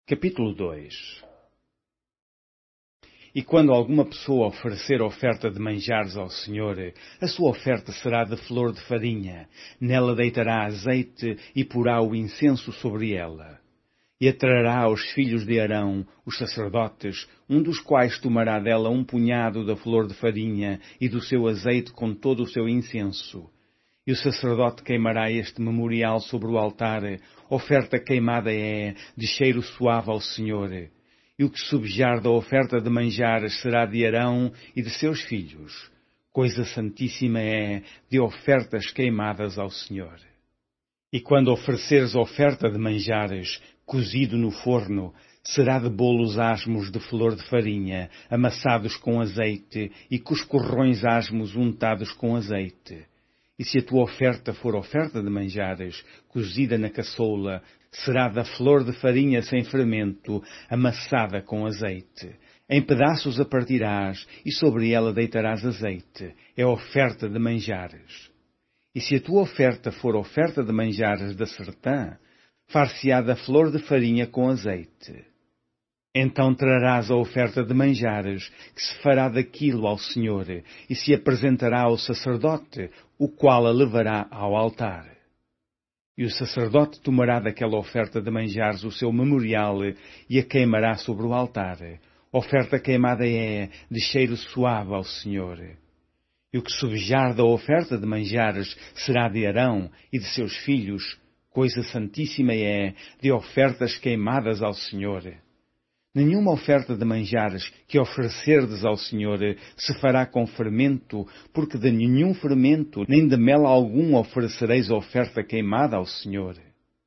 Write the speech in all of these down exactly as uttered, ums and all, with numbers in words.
Capítulo dois. E quando alguma pessoa oferecer oferta de manjares ao Senhor, a sua oferta será de flor de farinha, nela deitará azeite e porá o incenso sobre ela. E a trará aos filhos de Arão, os sacerdotes, um dos quais tomará dela um punhado da flor de farinha e do seu azeite com todo o seu incenso. E o sacerdote queimará este memorial sobre o altar, oferta queimada é, de cheiro suave ao Senhor. E o que subjar da oferta de manjares será de Arão e de seus filhos. Coisa santíssima é, de ofertas queimadas ao Senhor. E quando ofereceres oferta de manjares, cozido no forno, será de bolos asmos de flor de farinha, amassados com azeite, e cuscurrões asmos untados com azeite. E se a tua oferta for oferta de manjares, cozida na caçoula, será da flor de farinha sem fermento, amassada com azeite. Em pedaços a partirás, e sobre ela deitarás azeite. É oferta de manjares. E se a tua oferta for oferta de manjares da sertã, far-se-á da flor de farinha com azeite. Então trarás a oferta de manjares, que se fará daquilo ao Senhor, e se apresentará ao sacerdote, o qual a levará ao altar. E o sacerdote tomará daquela oferta de manjares o seu memorial e a queimará sobre o altar. Oferta queimada é, de cheiro suave ao Senhor. E o que subjar da oferta de manjares será de Arão e de seus filhos, coisa santíssima é, de ofertas queimadas ao Senhor. Nenhuma oferta de manjares que oferecerdes ao Senhor se fará com fermento, porque de nenhum fermento, nem de mel algum oferecereis oferta queimada ao Senhor.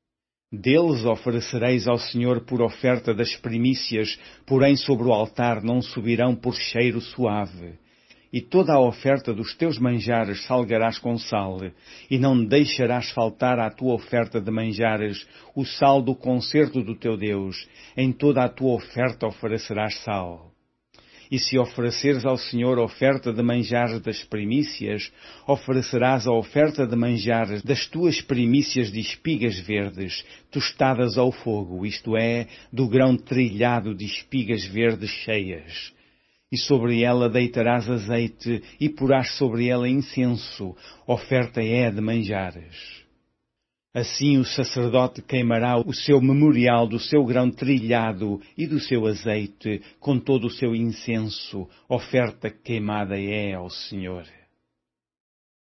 Deles oferecereis ao Senhor por oferta das primícias, porém sobre o altar não subirão por cheiro suave. E toda a oferta dos teus manjares salgarás com sal, e não deixarás faltar à tua oferta de manjares o sal do concerto do teu Deus. Em toda a tua oferta oferecerás sal. E se ofereceres ao Senhor oferta de manjares das primícias, oferecerás a oferta de manjares das tuas primícias de espigas verdes, tostadas ao fogo, isto é, do grão trilhado de espigas verdes cheias. E sobre ela deitarás azeite, e porás sobre ela incenso, oferta é de manjares. Assim o sacerdote queimará o seu memorial do seu grão trilhado e do seu azeite, com todo o seu incenso, oferta queimada é ao Senhor.